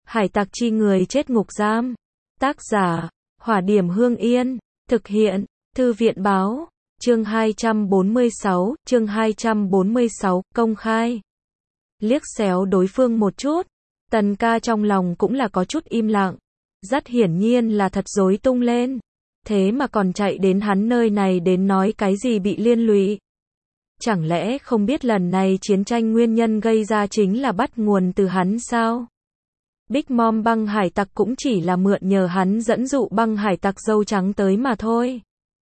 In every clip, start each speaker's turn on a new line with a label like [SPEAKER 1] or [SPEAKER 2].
[SPEAKER 1] Hải tặc chi người chết ngục giam. Tác giả, Hỏa Điểm Hương Yên. Thực hiện, Thư viện Báo. Chương 246, công khai. Liếc xéo đối phương một chút. Tần ca trong lòng cũng là có chút im lặng. Rất hiển nhiên là thật rối tung lên. Thế mà còn chạy đến hắn nơi này đến nói cái gì bị liên lụy. Chẳng lẽ không biết lần này chiến tranh nguyên nhân gây ra chính là bắt nguồn từ hắn sao? Big Mom băng hải tặc cũng chỉ là mượn nhờ hắn dẫn dụ băng hải tặc dâu trắng tới mà thôi.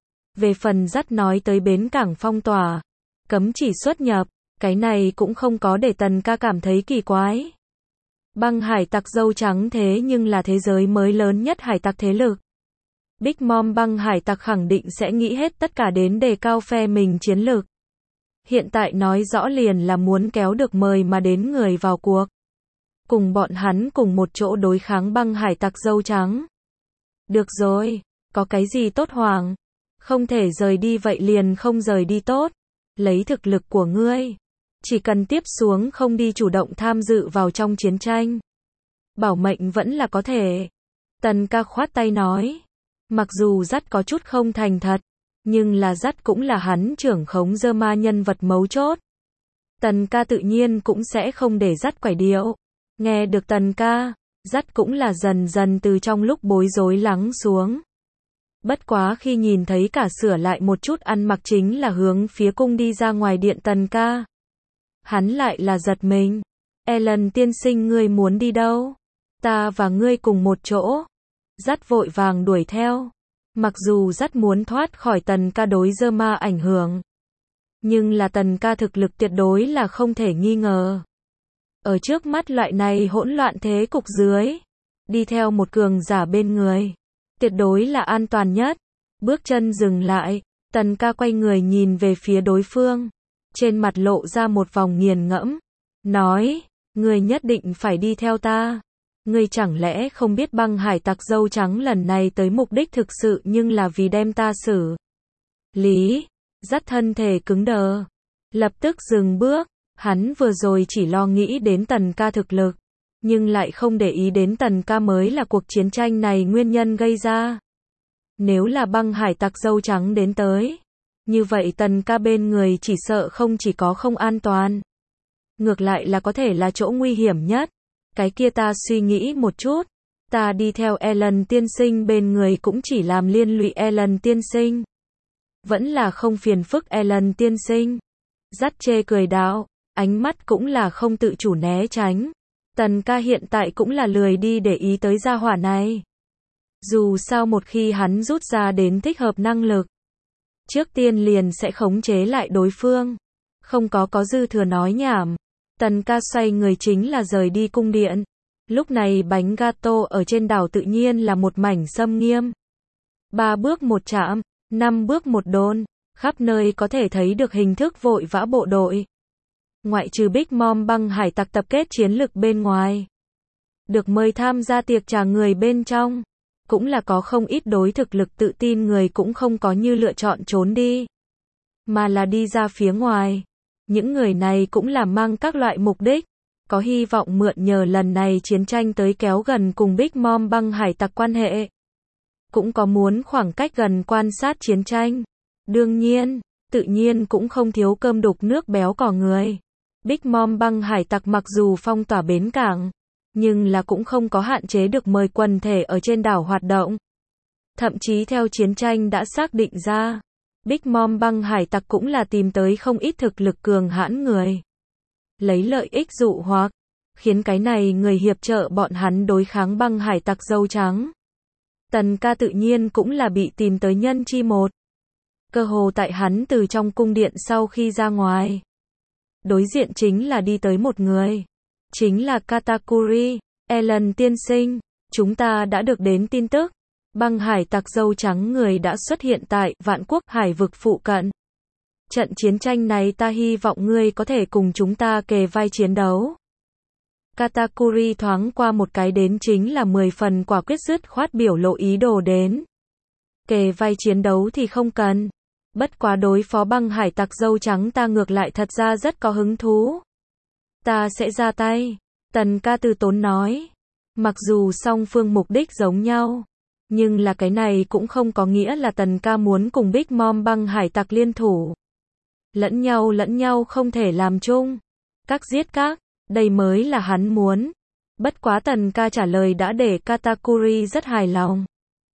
[SPEAKER 1] Về phần dắt nói tới bến cảng phong tỏa, cấm chỉ xuất nhập, cái này cũng không có để Tần ca cảm thấy kỳ quái. Băng hải tặc dâu trắng thế nhưng là thế giới mới lớn nhất hải tặc thế lực. Big Mom băng hải tặc khẳng định sẽ nghĩ hết tất cả đến đề cao phe mình chiến lược. Hiện tại nói rõ liền là muốn kéo được mời mà đến người vào cuộc. Cùng bọn hắn cùng một chỗ đối kháng băng hải tặc dâu trắng. Được rồi, có cái gì tốt hoàng? Không thể rời đi vậy liền không rời đi tốt. Lấy thực lực của ngươi. Chỉ cần tiếp xuống không đi chủ động tham dự vào trong chiến tranh. Bảo mệnh vẫn là có thể. Tần ca khoát tay nói. Mặc dù dắt có chút không thành thật. Nhưng là dắt cũng là hắn trưởng khống dơ ma nhân vật mấu chốt. Tần ca tự nhiên cũng sẽ không để dắt quải điệu. Nghe được Tần ca, dắt cũng là dần dần từ trong lúc bối rối lắng xuống. Bất quá khi nhìn thấy cả sửa lại một chút ăn mặc chính là hướng phía cung đi ra ngoài điện Tần ca. Hắn lại là giật mình. Ellen tiên sinh ngươi muốn đi đâu? Ta và ngươi cùng một chỗ. Dắt vội vàng đuổi theo. Mặc dù dắt muốn thoát khỏi Tần ca đối dơ ma ảnh hưởng. Nhưng là Tần ca thực lực tuyệt đối là không thể nghi ngờ. Ở trước mắt loại này hỗn loạn thế cục dưới. Đi theo một cường giả bên người. Tuyệt đối là an toàn nhất. Bước chân dừng lại. Tần ca quay người nhìn về phía đối phương. Trên mặt lộ ra một vòng nghiền ngẫm. Nói, ngươi nhất định phải đi theo ta. Ngươi chẳng lẽ không biết băng hải tặc dâu trắng lần này tới mục đích thực sự nhưng là vì đem ta xử lý. Dắt thân thể cứng đờ. Lập tức dừng bước. Hắn vừa rồi chỉ lo nghĩ đến Tần ca thực lực. Nhưng lại không để ý đến Tần ca mới là cuộc chiến tranh này nguyên nhân gây ra. Nếu là băng hải tặc dâu trắng đến tới. Như vậy Tần ca bên người chỉ sợ không chỉ có không an toàn. Ngược lại là có thể là chỗ nguy hiểm nhất. Cái kia ta suy nghĩ một chút. Ta đi theo Ellen tiên sinh bên người cũng chỉ làm liên lụy Ellen tiên sinh. Vẫn là không phiền phức Ellen tiên sinh. Dắt chê cười đạo. Ánh mắt cũng là không tự chủ né tránh. Tần ca hiện tại cũng là lười đi để ý tới gia hỏa này. Dù sao một khi hắn rút ra đến thích hợp năng lực. Trước tiên liền sẽ khống chế lại đối phương. Không có dư thừa nói nhảm. Tần ca xoay người chính là rời đi cung điện. Lúc này bánh gato ở trên đảo tự nhiên là một mảnh xâm nghiêm. 3 bước một chạm, 5 bước một đôn. Khắp nơi có thể thấy được hình thức vội vã bộ đội. Ngoại trừ Big Mom băng hải tặc tập kết chiến lực bên ngoài. Được mời tham gia tiệc trà người bên trong. Cũng là có không ít đối thực lực tự tin người cũng không có như lựa chọn trốn đi. Mà là đi ra phía ngoài. Những người này cũng là mang các loại mục đích. Có hy vọng mượn nhờ lần này chiến tranh tới kéo gần cùng Big Mom băng hải tặc quan hệ. Cũng có muốn khoảng cách gần quan sát chiến tranh. Đương nhiên, tự nhiên cũng không thiếu cơm đục nước béo cò người. Big Mom băng hải tặc mặc dù phong tỏa bến cảng, nhưng là cũng không có hạn chế được mời quần thể ở trên đảo hoạt động. Thậm chí theo chiến tranh đã xác định ra, Big Mom băng hải tặc cũng là tìm tới không ít thực lực cường hãn người. Lấy lợi ích dụ hoặc, khiến cái này người hiệp trợ bọn hắn đối kháng băng hải tặc dâu trắng. Tần ca tự nhiên cũng là bị tìm tới nhân chi một. Cơ hồ tại hắn từ trong cung điện sau khi ra ngoài. Đối diện chính là đi tới một người. Chính là Katakuri. Ellen tiên sinh, chúng ta đã được đến tin tức. Băng hải tặc dâu trắng người đã xuất hiện tại Vạn Quốc hải vực phụ cận. Trận chiến tranh này ta hy vọng ngươi có thể cùng chúng ta kề vai chiến đấu. Katakuri thoáng qua một cái đến chính là 10 phần quả quyết dứt khoát biểu lộ ý đồ đến. Kề vai chiến đấu thì không cần. Bất quá đối phó băng hải tặc dâu trắng ta ngược lại thật ra rất có hứng thú. Ta sẽ ra tay. Tần ca từ tốn nói. Mặc dù song phương mục đích giống nhau, nhưng là cái này cũng không có nghĩa là Tần ca muốn cùng Big Mom băng hải tặc liên thủ. Lẫn nhau không thể làm chung. Các giết các, đây mới là hắn muốn. Bất quá Tần ca trả lời đã để Katakuri rất hài lòng.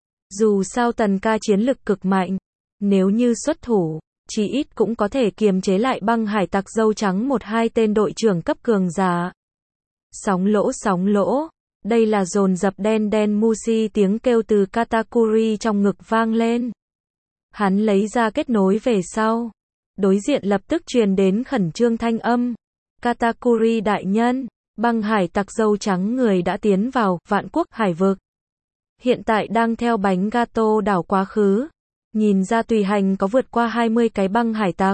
[SPEAKER 1] Dù sao Tần ca chiến lực cực mạnh, nếu như xuất thủ, chí ít cũng có thể kiềm chế lại băng hải tặc dâu trắng một hai tên đội trưởng cấp cường giả. Sóng lỗ, đây là dồn dập đen Mushi, tiếng kêu từ Katakuri trong ngực vang lên. Hắn lấy ra kết nối về sau. Đối diện lập tức truyền đến khẩn trương thanh âm. Katakuri đại nhân, băng hải tặc dâu trắng người đã tiến vào Vạn Quốc hải vực. Hiện tại đang theo bánh gato đảo quá khứ. Nhìn ra tùy hành có vượt qua 20 cái băng hải tặc.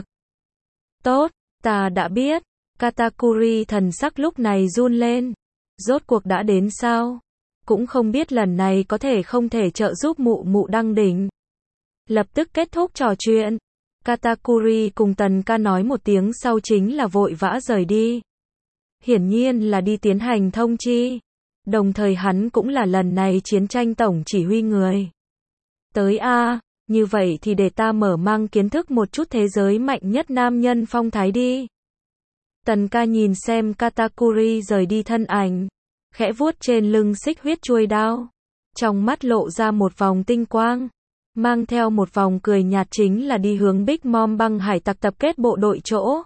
[SPEAKER 1] Tốt, ta đã biết. Katakuri thần sắc lúc này run lên. Rốt cuộc đã đến sao? Cũng không biết lần này có thể không thể trợ giúp mụ mụ đăng đỉnh. Lập tức kết thúc trò chuyện. Katakuri cùng Tần ca nói một tiếng sau chính là vội vã rời đi. Hiển nhiên là đi tiến hành thông chi. Đồng thời hắn cũng là lần này chiến tranh tổng chỉ huy người. Tới a, như vậy thì để ta mở mang kiến thức một chút thế giới mạnh nhất nam nhân phong thái đi. Tần ca nhìn xem Katakuri rời đi thân ảnh, khẽ vuốt trên lưng xích huyết chuôi đao. Trong mắt lộ ra một vòng tinh quang, mang theo một vòng cười nhạt chính là đi hướng Big Mom băng hải tặc tập kết bộ đội chỗ.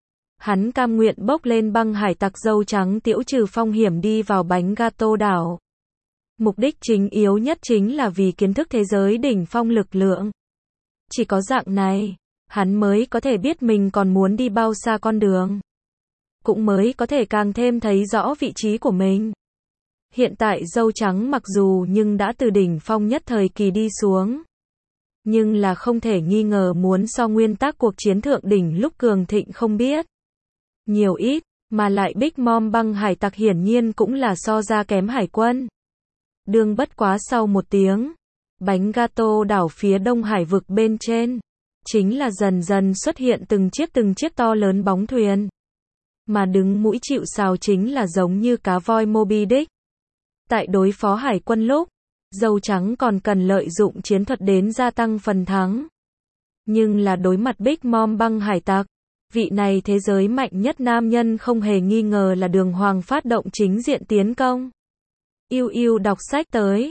[SPEAKER 1] Hắn cam nguyện bốc lên băng hải tặc dâu trắng tiễu trừ phong hiểm đi vào bánh gato đảo. Mục đích chính yếu nhất chính là vì kiến thức thế giới đỉnh phong lực lượng. Chỉ có dạng này, hắn mới có thể biết mình còn muốn đi bao xa con đường. Cũng mới có thể càng thêm thấy rõ vị trí của mình. Hiện tại dâu trắng mặc dù nhưng đã từ đỉnh phong nhất thời kỳ đi xuống. Nhưng là không thể nghi ngờ muốn so nguyên tắc cuộc chiến thượng đỉnh lúc cường thịnh không biết nhiều ít, mà lại Big Mom băng hải tặc hiển nhiên cũng là so ra kém hải quân. Đương bất quá sau một tiếng, bánh gato đảo phía đông hải vực bên trên, chính là dần dần xuất hiện từng chiếc to lớn bóng thuyền. Mà đứng mũi chịu sào chính là giống như cá voi Moby Dick. Tại đối phó hải quân lúc, dâu trắng còn cần lợi dụng chiến thuật đến gia tăng phần thắng. Nhưng là đối mặt Big Mom băng hải tặc, vị này thế giới mạnh nhất nam nhân không hề nghi ngờ là đường hoàng phát động chính diện tiến công. Yêu đọc sách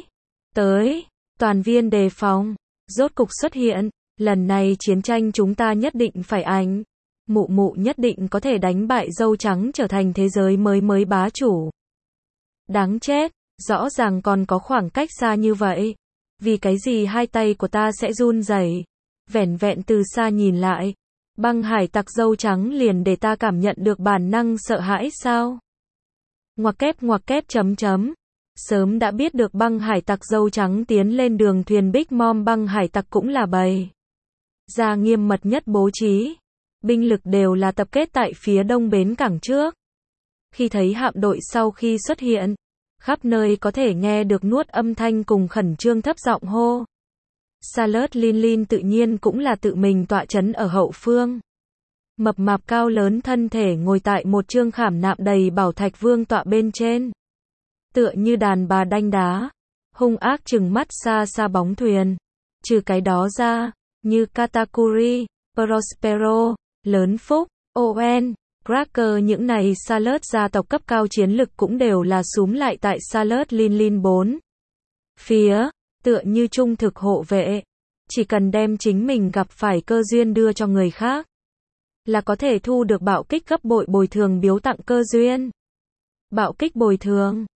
[SPEAKER 1] tới, toàn viên đề phòng, rốt cục xuất hiện, lần này chiến tranh chúng ta nhất định phải ảnh. Mụ nhất định có thể đánh bại dâu trắng trở thành thế giới mới bá chủ. Đáng chết, rõ ràng còn có khoảng cách xa như vậy. Vì cái gì hai tay của ta sẽ run rẩy? Vẻn vẹn từ xa nhìn lại, băng hải tặc dâu trắng liền để ta cảm nhận được bản năng sợ hãi sao? Ngoặc kép chấm. Sớm đã biết được băng hải tặc dâu trắng tiến lên đường thuyền Big Mom băng hải tặc cũng là bày ra nghiêm mật nhất bố trí. Binh lực đều là tập kết tại phía đông bến cảng trước. Khi thấy hạm đội sau khi xuất hiện, khắp nơi có thể nghe được nuốt âm thanh cùng khẩn trương thấp giọng hô. Salut Lin tự nhiên cũng là tự mình tọa trấn ở hậu phương. Mập mạp cao lớn thân thể ngồi tại một chương khảm nạm đầy bảo thạch vương tọa bên trên. Tựa như đàn bà đanh đá, hung ác trừng mắt xa bóng thuyền. Trừ cái đó ra, như Katakuri, Prospero, Lớn Phúc, Owen, Cracker những này Salut gia tộc cấp cao chiến lực cũng đều là súm lại tại Salut Lin 4. Phía, tựa như trung thực hộ vệ, chỉ cần đem chính mình gặp phải cơ duyên đưa cho người khác, là có thể thu được bạo kích gấp bội bồi thường biếu tặng cơ duyên. Bạo kích bồi thường,